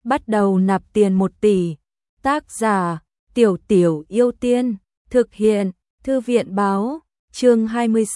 bắt đầu nạp tiền 1 tỷ. Tác giả: Tiểu Tiểu Yêu Tiên. Thực hiện: Thư viện báo. Chương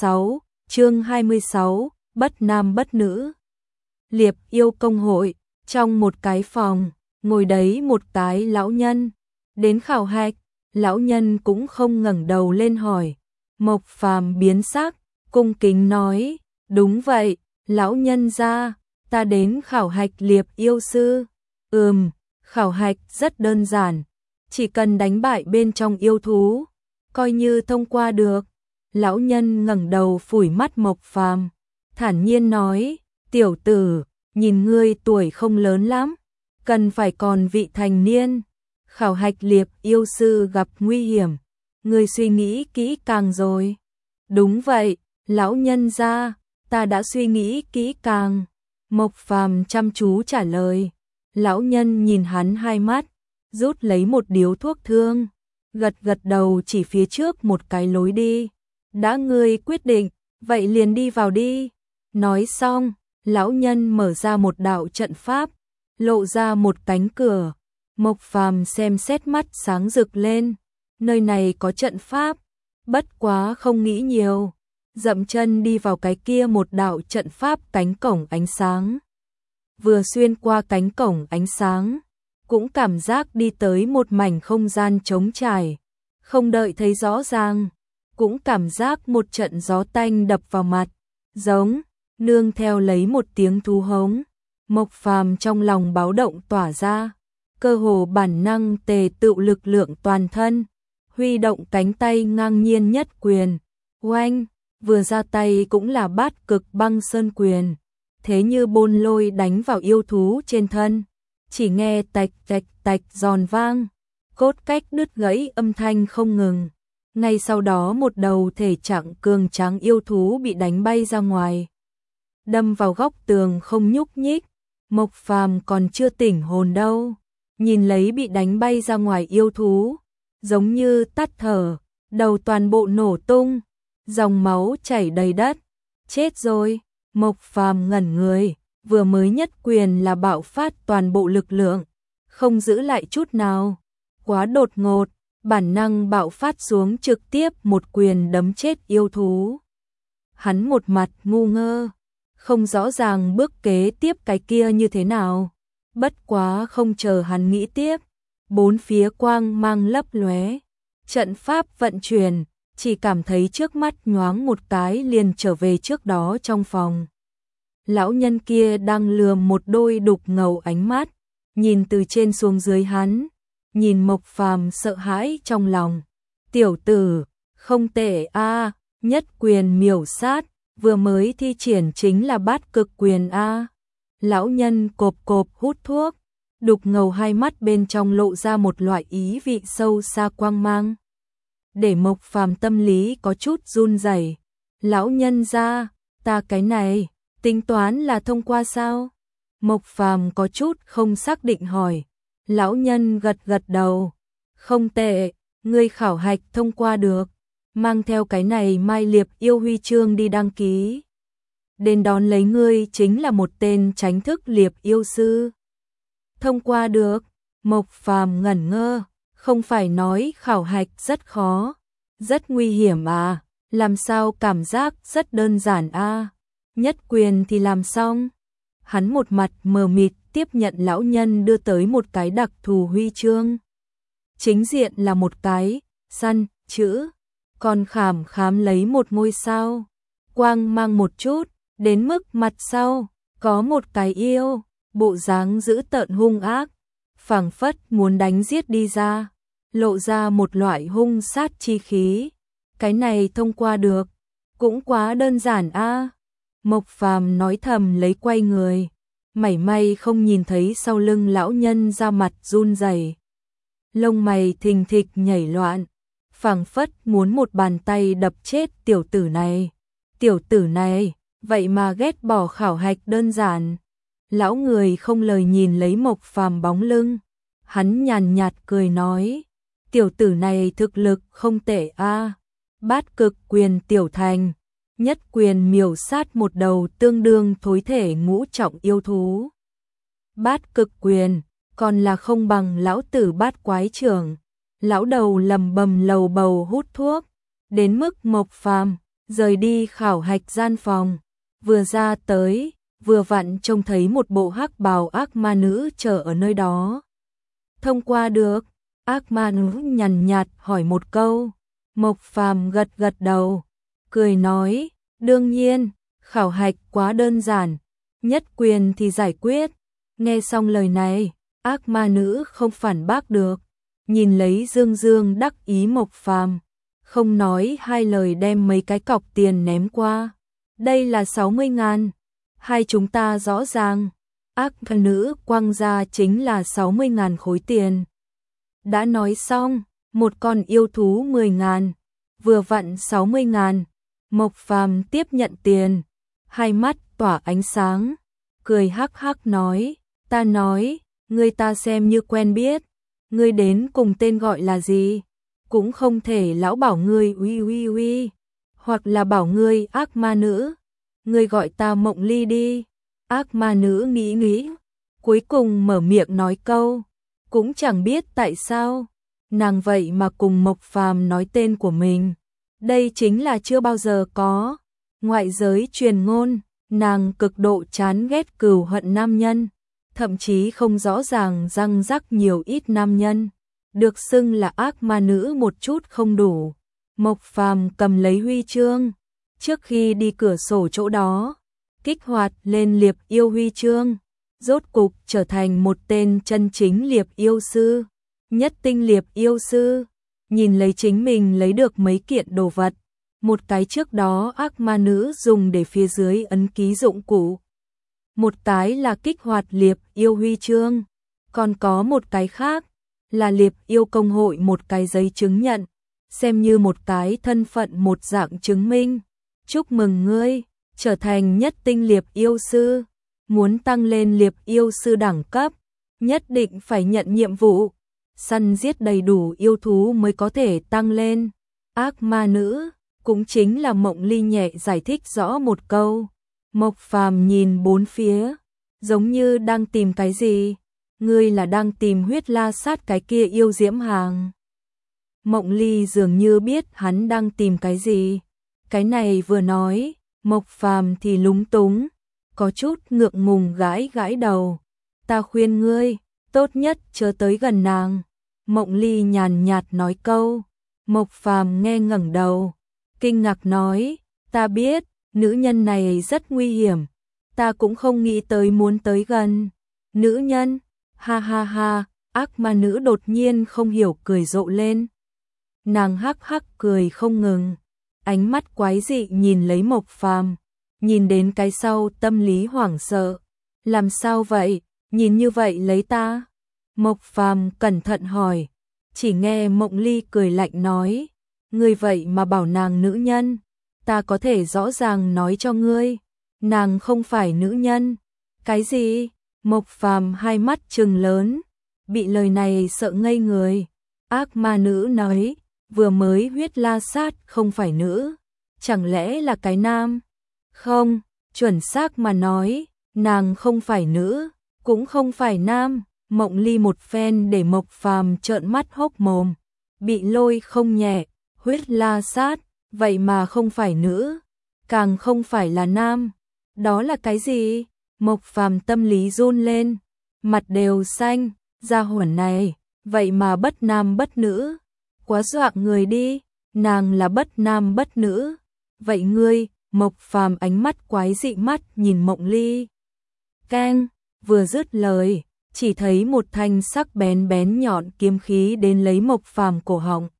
26, bất nam bất nữ. Liệp yêu công hội. Trong một cái phòng, ngồi đấy một cái lão nhân. Đến khảo hạch, lão nhân cũng không ngẩng đầu lên hỏi. Mộc Phàm biến sắc, cung kính nói: đúng vậy, lão nhân gia, ta đến khảo hạch liệp yêu sư. Khảo hạch rất đơn giản, chỉ cần đánh bại bên trong yêu thú, coi như thông qua được. Lão nhân ngẩng đầu phủi mắt Mộc Phàm, thản nhiên nói: tiểu tử, nhìn ngươi tuổi không lớn lắm, cần phải còn vị thành niên. Khảo hạch liệp yêu sư gặp nguy hiểm, ngươi suy nghĩ kỹ càng rồi? Đúng vậy, lão nhân gia, ta đã suy nghĩ kỹ càng. Mộc Phàm chăm chú trả lời. Lão nhân nhìn hắn 2 mắt, rút lấy một điếu thuốc thương, gật gật đầu chỉ phía trước một cái lối đi. Đã ngươi quyết định, vậy liền đi vào đi. Nói xong, lão nhân mở ra một đạo trận pháp, lộ ra một cánh cửa. Mộc Phàm xem xét mắt sáng rực lên, nơi này có trận pháp, bất quá không nghĩ nhiều, dậm chân đi vào cái kia một đạo trận pháp cánh cổng ánh sáng. Vừa xuyên qua cánh cổng ánh sáng, cũng cảm giác đi tới một mảnh không gian trống trải, không đợi thấy rõ ràng, cũng cảm giác một trận gió tanh đập vào mặt, giống, nương theo lấy một tiếng thú hống. Mộc Phàm trong lòng báo động tỏa ra, cơ hồ bản năng tề tựu lực lượng toàn thân, huy động cánh tay ngang nhiên nhất quyền, oanh, vừa ra tay cũng là bát cực băng sơn quyền, thế như bôn lôi đánh vào yêu thú trên thân, chỉ nghe tạch tạch tạch giòn vang, cốt cách đứt gãy âm thanh không ngừng. Ngay sau đó một đầu thể trạng cường tráng yêu thú bị đánh bay ra ngoài, đâm vào góc tường không nhúc nhích. Mộc Phàm còn chưa tỉnh hồn đâu, nhìn lấy bị đánh bay ra ngoài yêu thú, giống như tắt thở, đầu toàn bộ nổ tung, dòng máu chảy đầy đất. Chết rồi. Mộc Phàm ngẩn người, vừa mới nhất quyền là bạo phát toàn bộ lực lượng, không giữ lại chút nào, quá đột ngột, bản năng bạo phát xuống trực tiếp một quyền đấm chết yêu thú. Hắn một mặt ngu ngơ, không rõ ràng bước kế tiếp cái kia như thế nào. Bất quá không chờ hắn nghĩ tiếp, bốn phía quang mang lấp lóe, trận pháp vận chuyển, chỉ cảm thấy trước mắt nhoáng một cái liền trở về trước đó trong phòng. Lão nhân kia đang lườm một đôi đục ngầu ánh mắt, nhìn từ trên xuống dưới hắn, nhìn Mộc Phàm sợ hãi trong lòng. Tiểu tử, không tệ a, nhất quyền miểu sát, vừa mới thi triển chính là bát cực quyền a. Lão nhân cộp cộp hút thuốc, đục ngầu 2 mắt bên trong lộ ra một loại ý vị sâu xa quang mang, để Mộc Phàm tâm lý có chút run rẩy. Lão nhân gia, ta cái này, tính toán là thông qua sao? Mộc Phàm có chút không xác định hỏi. Lão nhân gật gật đầu. Không tệ, ngươi khảo hạch thông qua được. Mang theo cái này Mai Liệp yêu huy chương đi đăng ký. Đến đón lấy ngươi chính là một tên tránh thức liệp yêu sư. Thông qua được. Mộc Phàm ngẩn ngơ. Không phải nói khảo hạch rất khó, rất nguy hiểm à, làm sao cảm giác rất đơn giản à, nhất quyền thì làm xong. Hắn một mặt mờ mịt tiếp nhận lão nhân đưa tới một cái đặc thù huy chương. Chính diện là một cái săn chữ, còn khảm khám lấy một ngôi sao, quang mang một chút, đến mức mặt sau có một cái yêu, bộ dáng dữ tợn hung ác, phảng phất muốn đánh giết đi ra, lộ ra một loại hung sát chi khí. Cái này thông qua được, cũng quá đơn giản a. Mộc Phàm nói thầm lấy quay người, mảy may không nhìn thấy sau lưng lão nhân ra mặt run rẩy, lông mày thình thịch nhảy loạn, phảng phất muốn một bàn tay đập chết tiểu tử này. Tiểu tử này, vậy mà ghét bỏ khảo hạch đơn giản. Lão người không lời nhìn lấy Mộc Phàm bóng lưng, hắn nhàn nhạt cười nói, tiểu tử này thực lực không tệ a, bát cực quyền tiểu thành, nhất quyền miểu sát một đầu tương đương thối thể ngũ trọng yêu thú. Bát cực quyền, còn là không bằng lão tử bát quái trưởng. Lão đầu lầm bầm lầu bầu hút thuốc, đến mức Mộc Phàm rời đi khảo hạch gian phòng, vừa ra tới, vừa vặn trông thấy một bộ hắc bào ác ma nữ chờ ở nơi đó. Thông qua được, ác ma nữ nhàn nhạt hỏi một câu, Mộc Phàm gật gật đầu, cười nói, đương nhiên, khảo hạch quá đơn giản, nhất quyền thì giải quyết. Nghe xong lời này, ác ma nữ không phản bác được, nhìn lấy Dương Dương đắc ý Mộc Phàm, không nói hai lời đem mấy cái cọc tiền ném qua. Đây là 60.000, hai chúng ta rõ ràng. Ác ma nữ quăng ra chính là 60.000 khối tiền. Đã nói xong, một con yêu thú 10.000, vừa vặn 60.000. Mộc Phàm tiếp nhận tiền, hai mắt tỏa ánh sáng, cười hắc hắc nói, ta nói, ngươi ta xem như quen biết, ngươi đến cùng tên gọi là gì? Cũng không thể lão bảo ngươi uy uy uy, hoặc là bảo ngươi ác ma nữ, ngươi gọi ta Mộng Ly đi. Ác ma nữ nghĩ nghĩ, cuối cùng mở miệng nói câu, cũng chẳng biết tại sao, nàng vậy mà cùng Mộc Phàm nói tên của mình. Đây chính là chưa bao giờ có. Ngoại giới truyền ngôn, nàng cực độ chán ghét cừu hận nam nhân, thậm chí không rõ ràng răng rắc nhiều ít nam nhân. Được xưng là ác ma nữ một chút không đủ. Mộc Phàm cầm lấy huy chương, trước khi đi cửa sổ chỗ đó, kích hoạt lên liệp yêu huy chương, rốt cục trở thành một tên chân chính liệp yêu sư, nhất tinh liệp yêu sư. Nhìn lấy chính mình lấy được mấy kiện đồ vật, một cái trước đó ác ma nữ dùng để phía dưới ấn ký dụng cụ, một cái là kích hoạt liệp yêu huy chương, còn có một cái khác là liệp yêu công hội một cái giấy chứng nhận, xem như một cái thân phận một dạng chứng minh. Chúc mừng ngươi, trở thành nhất tinh liệp yêu sư. Muốn tăng lên liệp yêu sư đẳng cấp, nhất định phải nhận nhiệm vụ, săn giết đầy đủ yêu thú mới có thể tăng lên. Ác ma nữ, cũng chính là Mộng Ly nhẹ giải thích rõ một câu. Mộc Phàm nhìn bốn phía, giống như đang tìm cái gì. Ngươi là đang tìm huyết la sát cái kia yêu diễm hàng. Mộng Ly dường như biết hắn đang tìm cái gì. Cái này vừa nói, Mộc Phàm thì lúng túng, có chút ngượng ngùng gãi gãi đầu. Ta khuyên ngươi, tốt nhất chớ tới gần nàng. Mộng Ly nhàn nhạt nói câu. Mộc Phàm nghe ngẩng đầu, kinh ngạc nói, ta biết, nữ nhân này rất nguy hiểm, ta cũng không nghĩ tới muốn tới gần. Nữ nhân, ha ha ha, ác ma nữ đột nhiên không hiểu cười rộ lên. Nàng hắc hắc cười không ngừng, ánh mắt quái dị nhìn lấy Mộc Phàm, nhìn đến cái sau tâm lý hoảng sợ. Làm sao vậy, nhìn như vậy lấy ta? Mộc Phàm cẩn thận hỏi, chỉ nghe Mộng Ly cười lạnh nói, ngươi vậy mà bảo nàng nữ nhân, ta có thể rõ ràng nói cho ngươi, nàng không phải nữ nhân. Cái gì? Mộc Phàm hai mắt trừng lớn, bị lời này sợ ngây người. Ác ma nữ nói, vừa mới huyết la sát không phải nữ, chẳng lẽ là cái nam? Không, chuẩn xác mà nói, nàng không phải nữ, cũng không phải nam. Mộng Ly một phen để Mộc Phàm trợn mắt hốc mồm, bị lôi không nhẹ. Huyết la sát, vậy mà không phải nữ, càng không phải là nam. Đó là cái gì? Mộc Phàm tâm lý run lên, mặt đều xanh. Gia hỏa này, vậy mà bất nam bất nữ, quá dọa người đi. Nàng là bất nam bất nữ, vậy ngươi? Mộc Phàm ánh mắt quái dị mắt nhìn Mộng Ly. Keng, vừa dứt lời, chỉ thấy một thanh sắc bén bén nhọn kiếm khí đến lấy Mộc Phàm cổ họng.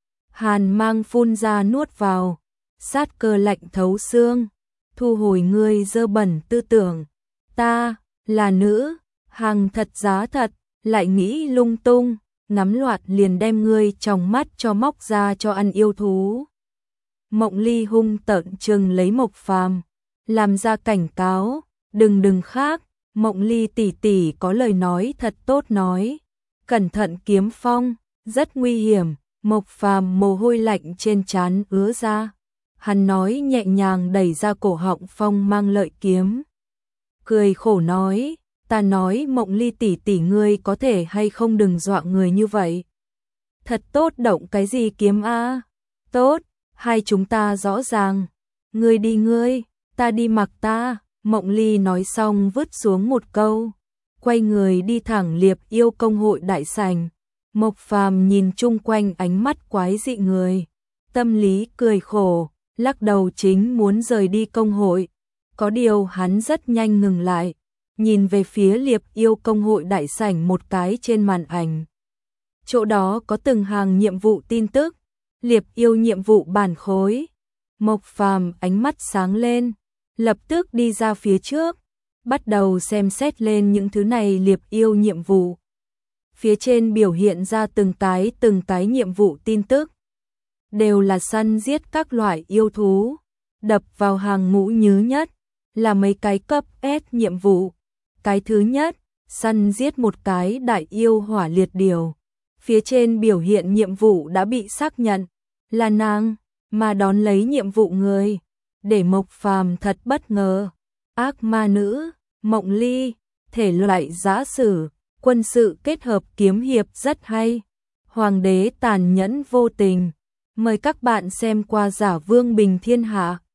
Hàn mang phun ra nuốt vào, sát cơ lạnh thấu xương. Thu hồi ngươi dơ bẩn tư tưởng, ta là nữ, hàng thật giá thật, lại nghĩ lung tung, ngắm loạt liền đem ngươi trong mắt cho móc ra cho ăn yêu thú. Mộng Ly hung tợn trừng lấy Mộc Phàm, làm ra cảnh cáo, đừng khác. Mộng Ly tỷ tỷ có lời nói thật tốt nói, cẩn thận kiếm phong, rất nguy hiểm. Mộc Phàm mồ hôi lạnh trên trán ứa ra, hắn nói nhẹ nhàng đẩy ra cổ họng phong mang lợi kiếm, cười khổ nói, ta nói Mộng Ly tỷ tỷ ngươi có thể hay không đừng dọa người như vậy. Thật tốt, động cái gì kiếm a? Tốt, hai chúng ta rõ ràng. Ngươi đi ngươi, ta đi mặc ta. Mộng Ly nói xong vứt xuống một câu, quay người đi thẳng Liệp Yêu công hội đại sảnh. Mộc Phàm nhìn chung quanh ánh mắt quái dị người, tâm lý cười khổ, lắc đầu chính muốn rời đi công hội. Có điều hắn rất nhanh ngừng lại, nhìn về phía Liệp Yêu công hội đại sảnh một cái trên màn ảnh. Chỗ đó có từng hàng nhiệm vụ tin tức, Liệp Yêu nhiệm vụ bản khối. Mộc Phàm ánh mắt sáng lên, lập tức đi ra phía trước, bắt đầu xem xét lên những thứ này Liệp Yêu nhiệm vụ. Phía trên biểu hiện ra từng cái nhiệm vụ tin tức, đều là săn giết các loại yêu thú. Đập vào hàng ngũ nhứ nhất là mấy cái cấp S nhiệm vụ. Cái thứ nhất, săn giết một cái đại yêu hỏa liệt điểu. Phía trên biểu hiện nhiệm vụ đã bị xác nhận là nàng, mà đón lấy nhiệm vụ người, để Mộc Phàm thật bất ngờ. Ác ma nữ, Mộng Ly, thể loại giã sử, quân sự kết hợp kiếm hiệp rất hay. Hoàng đế tàn nhẫn vô tình. Mời các bạn xem qua Giả Vương Bình Thiên Hạ.